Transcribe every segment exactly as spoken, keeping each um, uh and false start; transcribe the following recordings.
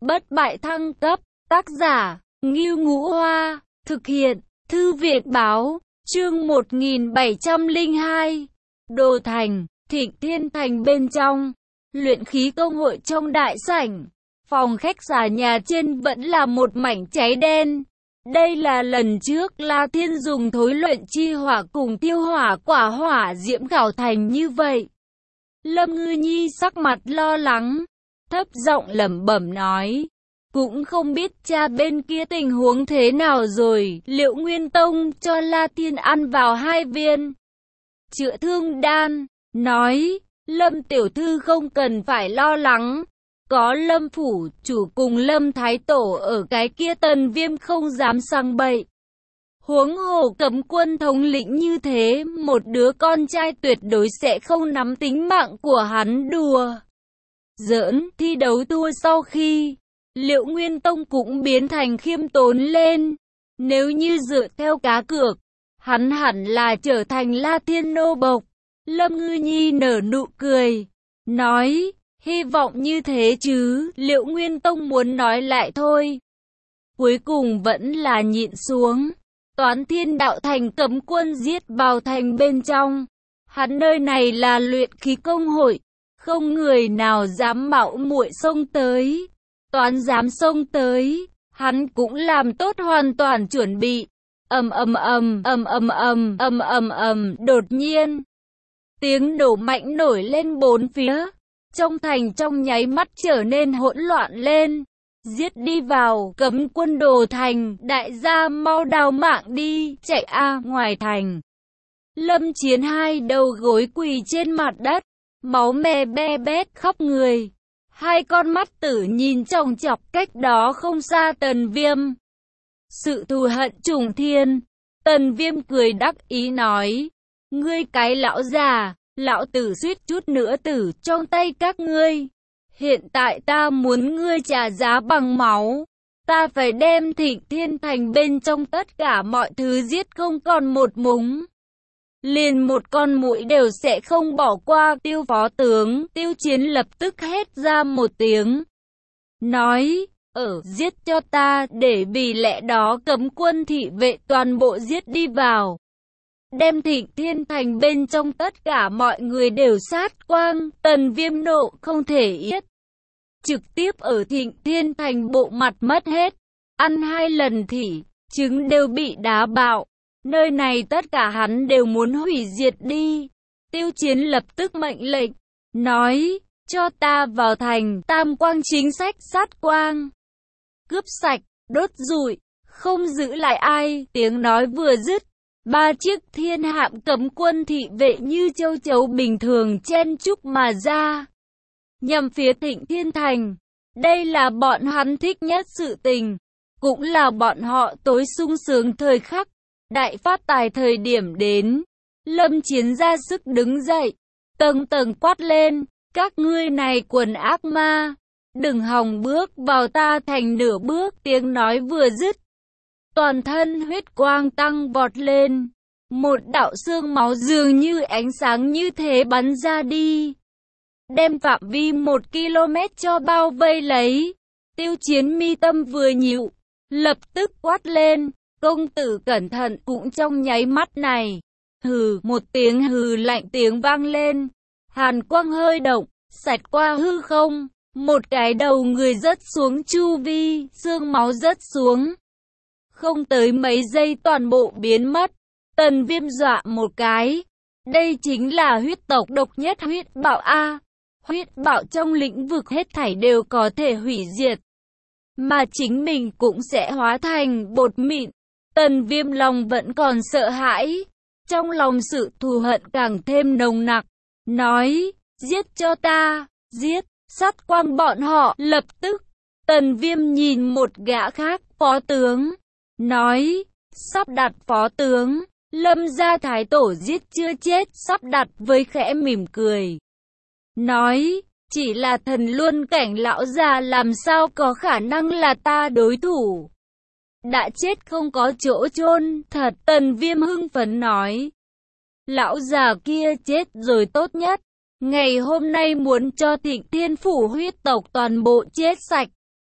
bất bại thăng cấp, tác giả, Ngưu Ngũ Hoa, thực hiện, Thư viện Báo, chương một nghìn bảy trăm lẻ hai, Đồ Thành, Thịnh Thiên Thành bên trong, luyện khí công hội trong đại sảnh, phòng khách xà nhà trên vẫn là một mảnh cháy đen. Đây là lần trước La Thiên dùng thối luyện chi hỏa cùng tiêu hỏa quả hỏa diễm gào thành như vậy. Lâm Ngư Nhi sắc mặt lo lắng, thấp giọng lẩm bẩm nói, cũng không biết cha bên kia tình huống thế nào rồi. Liệu Nguyên Tông cho La Thiên ăn vào hai viên chữa thương đan, nói, Lâm tiểu thư không cần phải lo lắng, có Lâm phủ chủ cùng Lâm thái tổ ở cái kia, Tần Viêm không dám sang bậy. Huống hồ Cấm Quân thống lĩnh như thế, một đứa con trai tuyệt đối sẽ không nắm tính mạng của hắn đùa giỡn. Thi đấu thua sau khi, Liệu Nguyên Tông cũng biến thành khiêm tốn lên. Nếu như dựa theo cá cược, hắn hẳn là trở thành La Thiên nô bộc. Lâm Ngư Nhi nở nụ cười, nói, hy vọng như thế chứ. Liệu Nguyên Tông muốn nói lại thôi, cuối cùng vẫn là nhịn xuống. Toán Thiên Đạo Thành Cấm Quân giết vào thành bên trong. Hắn nơi này là luyện khí công hội, không người nào dám mạo muội xông tới. Toán dám xông tới, hắn cũng làm tốt hoàn toàn chuẩn bị. Ầm ầm ầm, ầm ầm ầm, ầm ầm ầm, đột nhiên tiếng nổ mạnh nổi lên bốn phía. Trong thành trong nháy mắt trở nên hỗn loạn lên. Giết đi vào, Cấm Quân Đồ Thành, đại gia mau đào mạng đi, chạy a ngoài thành. Lâm Chiến hai đầu gối quỳ trên mặt đất, máu me be bét khắp người. Hai con mắt tử nhìn chòng chọc cách đó không xa Tần Viêm. Sự thù hận trùng thiên. Tần Viêm cười đắc ý nói, ngươi cái lão già, lão tử suýt chút nữa tử trong tay các ngươi. Hiện tại ta muốn ngươi trả giá bằng máu. Ta phải đem Thịnh Thiên Thành bên trong tất cả mọi thứ giết không còn một mống. Liền một con muỗi đều sẽ không bỏ qua. Tiêu phó tướng, Tiêu Chiến lập tức hét ra một tiếng, nói, ở giết cho ta, để vì lẽ đó Cấm Quân thị vệ toàn bộ giết đi vào. Đem Thịnh Thiên Thành bên trong tất cả mọi người đều sát quang. Tần Viêm nộ không thể yết, trực tiếp ở Thịnh Thiên Thành bộ mặt mất hết. Ăn hai lần thỉ, trứng đều bị đá bạo. Nơi này tất cả hắn đều muốn hủy diệt đi. Tiêu Chiến lập tức mệnh lệnh, nói, cho ta vào thành. Tam quang chính sách sát quang, cướp sạch, đốt rụi, không giữ lại ai. Tiếng nói vừa dứt, ba chiếc thiên hạm Cấm Quân thị vệ như châu chấu bình thường chen chúc mà ra, nhằm phía Thịnh Thiên Thành. Đây là bọn hắn thích nhất sự tình, cũng là bọn họ tối sung sướng thời khắc. Đại phát tài thời điểm đến, Lâm Chiến ra sức đứng dậy, tầng tầng quát lên, các ngươi này quần ác ma, đừng hòng bước vào ta thành nửa bước. Tiếng nói vừa dứt, toàn thân huyết quang tăng vọt lên, một đạo xương máu dường như ánh sáng như thế bắn ra đi, đem phạm vi một ki lô mét cho bao vây lấy. Tiêu Chiến mi tâm vừa nhíu, lập tức quát lên, công tử cẩn thận. Cũng trong nháy mắt này, hừ, một tiếng hừ lạnh tiếng vang lên, hàn quang hơi động, xẹt qua hư không, một cái đầu người rớt xuống chu vi, xương máu rớt xuống. Không tới mấy giây toàn bộ biến mất. Tần Viêm dọa một cái, đây chính là huyết tộc độc nhất huyết bạo a. Huyết bạo trong lĩnh vực hết thảy đều có thể hủy diệt, mà chính mình cũng sẽ hóa thành bột mịn. Tần Viêm lòng vẫn còn sợ hãi, trong lòng sự thù hận càng thêm nồng nặc, nói, giết cho ta, giết, sát quang bọn họ. Lập tức, Tần Viêm nhìn một gã khác, phó tướng, nói, sắp đặt phó tướng, Lâm gia thái tổ giết chưa chết. Sắp đặt với khẽ mỉm cười, nói, chỉ là thần luân cảnh lão già làm sao có khả năng là ta đối thủ. Đã chết không có chỗ chôn thật. Tần Viêm hưng phấn nói, lão già kia chết rồi tốt nhất. Ngày hôm nay muốn cho Thịnh Thiên phủ huyết tộc toàn bộ chết sạch.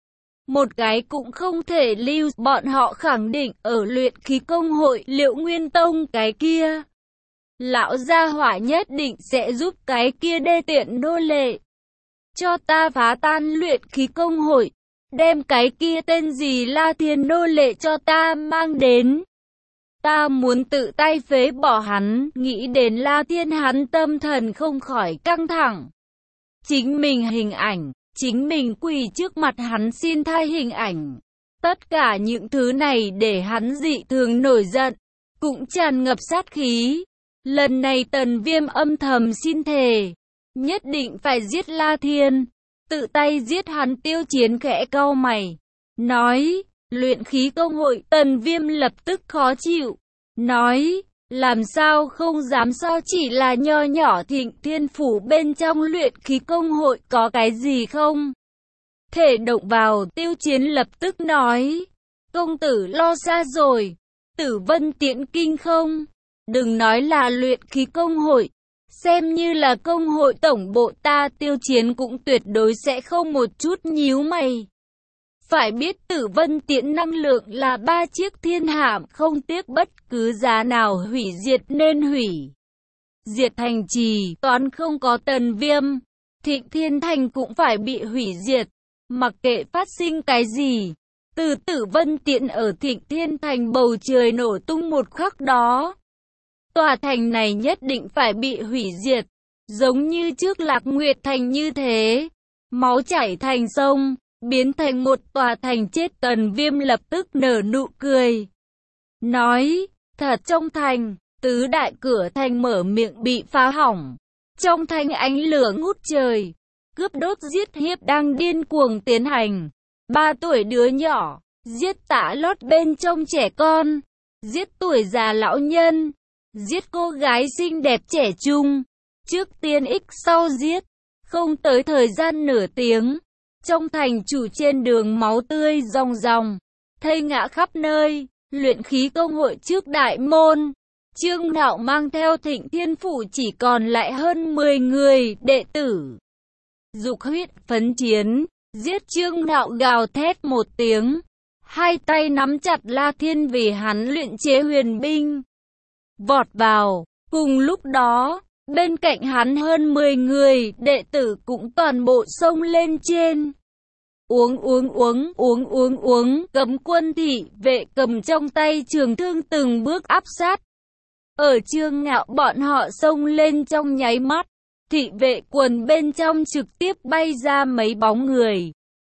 một cái cũng không thể lưu. Bọn họ khẳng định ở luyện khí công hội Liệu Nguyên Tông cái kia. Lão gia hỏa nhất định sẽ giúp cái kia đê tiện nô lệ. Cho ta phá tan luyện khí công hội. Đem cái kia tên gì La Thiên nô lệ cho ta mang đến. Ta muốn tự tay phế bỏ hắn. Nghĩ đến La Thiên hắn tâm thần không khỏi căng thẳng. Chính mình hình ảnh. Chính mình quỳ trước mặt hắn xin tha hình ảnh. Tất cả những thứ này để hắn dị thường nổi giận. Cũng tràn ngập sát khí. Lần này Tần Viêm âm thầm xin thề. Nhất định phải giết La Thiên. Tự tay giết hắn. Tiêu Chiến khẽ cau mày. Nói, luyện khí công hội. Tần Viêm lập tức khó chịu. Nói, làm sao không dám so chỉ là nho nhỏ Thịnh Thiên Phủ bên trong luyện khí công hội có cái gì không? Thể động vào. Tiêu Chiến lập tức nói. Công tử lo xa rồi. Tử Vân Tiễn kinh không? Đừng nói là luyện khí công hội. Xem như là công hội tổng bộ ta. Tiêu Chiến cũng tuyệt đối sẽ không một chút nhíu mày. Phải biết Tử Vân Tiễn năng lượng là ba chiếc thiên hạm, không tiếc bất cứ giá nào hủy diệt nên hủy. Diệt thành trì, toán không có Tần Viêm. Thịnh Thiên Thành cũng phải bị hủy diệt. Mặc kệ phát sinh cái gì. Từ Tử Vân Tiễn ở Thịnh Thiên Thành bầu trời nổ tung một khắc đó. Tòa thành này nhất định phải bị hủy diệt. Giống như trước Lạc Nguyệt Thành như thế. Máu chảy thành sông. Biến thành một tòa thành chết. Tần Viêm lập tức nở nụ cười. Nói, thật trong thành, tứ đại cửa thành mở miệng bị phá hỏng. Trong thành ánh lửa ngút trời. Cướp đốt giết hiếp đang điên cuồng tiến hành. Ba tuổi đứa nhỏ, giết tả lót bên trong trẻ con. Giết tuổi già lão nhân. Giết cô gái xinh đẹp trẻ trung. Trước tiên ích sau giết. Không tới thời gian nửa tiếng. Trong thành chủ trên đường máu tươi ròng ròng, thây ngã khắp nơi. Luyện khí công hội trước đại môn. Trương Nạo mang theo Thịnh Thiên Phủ chỉ còn lại hơn mười người đệ tử. Dục huyết phấn chiến, giết. Trương Nạo gào thét một tiếng. Hai tay nắm chặt La Thiên vì hắn luyện chế huyền binh. Vọt vào, cùng lúc đó, bên cạnh hắn hơn mười người đệ tử cũng toàn bộ xông lên trên. Uống uống uống, uống uống uống, cấm quân thị vệ cầm trong tay trường thương từng bước áp sát. Ở Trương Ngạo bọn họ xông lên trong nháy mắt, thị vệ quần bên trong trực tiếp bay ra mấy bóng người.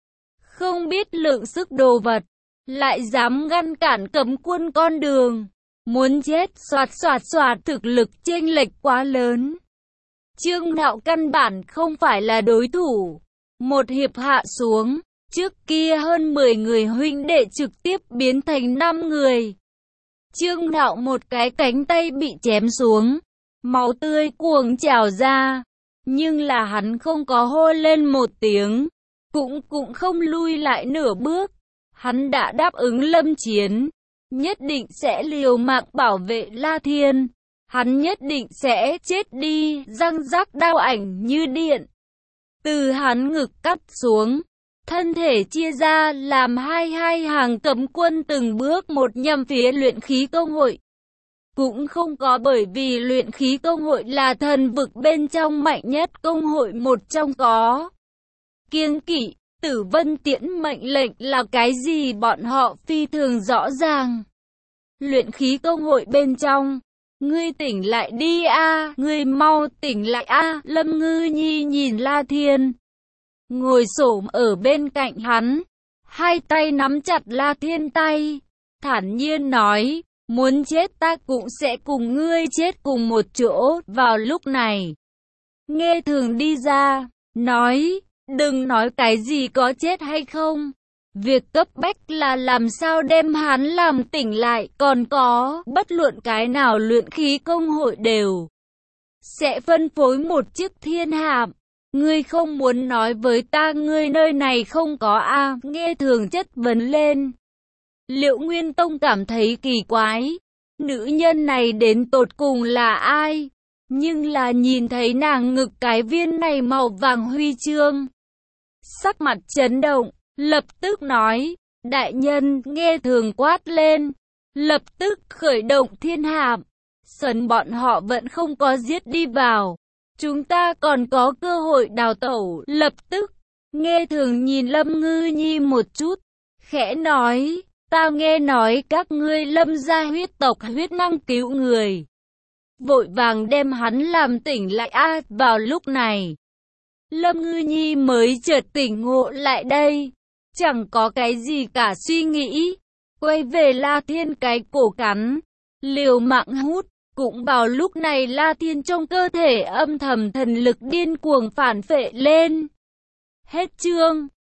Không biết lượng sức đồ vật, lại dám ngăn cản cấm quân con đường. Muốn chết. Xoạt xoạt xoạt. Thực lực chênh lệch quá lớn. Trương Nạo căn bản không phải là đối thủ. Một hiệp hạ xuống, trước kia hơn mười người huynh đệ trực tiếp biến thành năm người. Trương Nạo một cái cánh tay bị chém xuống, máu tươi cuồng trào ra, nhưng là hắn không có hô lên một tiếng, cũng cũng không lui lại nửa bước. Hắn đã đáp ứng lâm chiến, nhất định sẽ liều mạng bảo vệ La Thiên. Hắn nhất định sẽ chết đi. Răng rắc đao ảnh như điện từ hắn ngực cắt xuống, thân thể chia ra làm hai hai hàng. Cấm quân từng bước một nhằm phía luyện khí công hội. Cũng không có bởi vì luyện khí công hội là thần vực bên trong mạnh nhất công hội một trong có. Kiêng kỵ. Tử Vân Tiễn mệnh lệnh là cái gì bọn họ phi thường rõ ràng. Luyện khí công hội bên trong, ngươi tỉnh lại đi a, à, ngươi mau tỉnh lại a. À. Lâm Ngư Nhi nhìn La Thiên, ngồi xổm ở bên cạnh hắn, hai tay nắm chặt La Thiên tay, thản nhiên nói, muốn chết ta cũng sẽ cùng ngươi chết cùng một chỗ. Vào lúc này, Nghe Thường đi ra, nói, đừng nói cái gì có chết hay không. Việc cấp bách là làm sao đem hắn làm tỉnh lại, còn có, bất luận cái nào luyện khí công hội đều sẽ phân phối một chiếc thiên hạm. Ngươi không muốn nói với ta ngươi nơi này không có a? À? Nghe Thường chất vấn lên. Liệu Nguyên Tông cảm thấy kỳ quái, nữ nhân này đến tột cùng là ai? Nhưng là nhìn thấy nàng ngực cái viên này màu vàng huy chương, sắc mặt chấn động. lập tức nói, đại nhân, nghe thường quát lên, lập tức khởi động thiên hạm, sấn bọn họ vẫn không có giết đi vào, chúng ta còn có cơ hội đào tẩu. Lập tức, nghe thường nhìn Lâm Ngư Nhi một chút, khẽ nói, ta nghe nói các ngươi Lâm gia huyết tộc huyết năng cứu người, vội vàng đem hắn làm tỉnh lại. A, à, vào lúc này, Lâm Ngư Nhi mới chợt tỉnh ngộ lại đây, chẳng có cái gì cả suy nghĩ, quay về La Thiên cái cổ cắn, liều mạng hút. Cũng vào lúc này La Thiên trong cơ thể âm thầm thần lực điên cuồng phản phệ lên. Hết chương.